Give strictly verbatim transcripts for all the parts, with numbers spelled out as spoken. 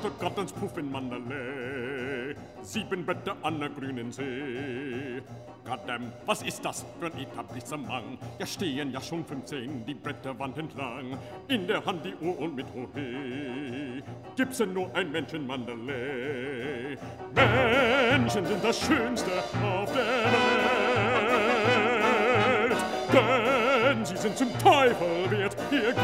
Mutter Gottens Puff in Mandalay, sieben Bette an der grünen See. Goddamn, was ist das für ein Etablissement? Ja, stehen ja schon fünfzehn die Bretterwand entlang, in der Hand die Uhr und mit Hohe. Gibt's denn nur ein Mensch in Mandalay? Menschen sind das Schönste auf der Welt, denn sie sind zum Teufel wert ihr Geld.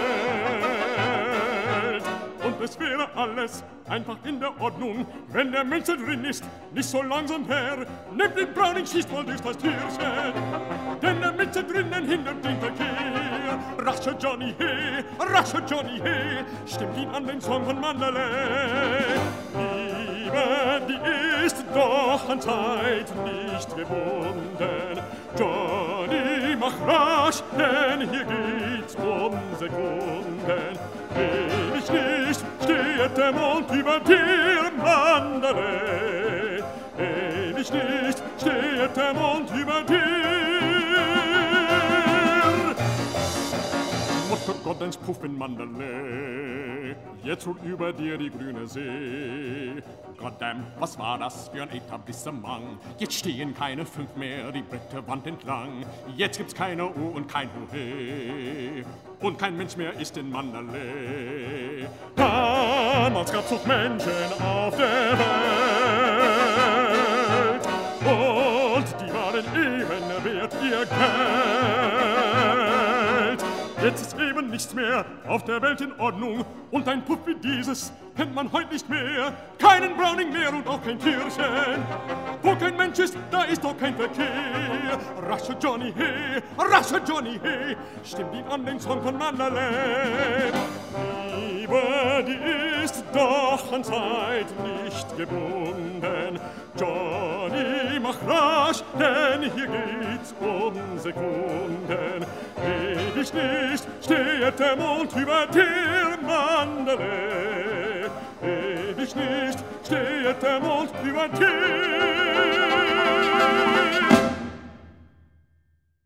Und es wäre alles einfach in der Ordnung, wenn der Mensch da drin ist, nicht so langsam her. Nehmt den Browning, schießt mal durch das Türchen, denn der Mensch da drinnen hindert den Verkehr. Rascher Johnny, hey, rascher Johnny, hey, stimmt ihn an den Song von Mandalay. Liebe, die ist doch an Zeit nicht gebunden. Johnny, mach rasch, denn hier geht's um Sekunden. Ewig nicht steht der Mond über dir, Mandalay. Ewig nicht steht der Mond über dir. Mutter Gottens Puff in Mandalay, jetzt ruht über dir die grüne See. Goddamn, was war das für ein Etablissement? Jetzt stehen keine fünf mehr die Bretterwand entlang. Jetzt gibt's keine Uhr und kein Hohe. Und kein Mensch mehr ist in Mandalay. Damals gab's noch Menschen auf der Welt, und die waren eben wert ihr Geld. Jetzt ist eben nichts mehr auf der Welt in Ordnung, und ein Puff wie dieses kennt man heute nicht mehr. Keinen Browning mehr und auch kein Türchen. Wo kein Mensch ist, da ist auch kein Verkehr. Rascher Johnny, hey, rascher Johnny, hey, stimmt ihn an den Song von Mandalay. Liebe, die ist doch an Zeit nicht gebunden. Johnny, mach rasch, denn hier geht's um Sekunden. Ewig nicht steht der Mond über dir, Mandalay. Ewig nicht steht der Mond über dir.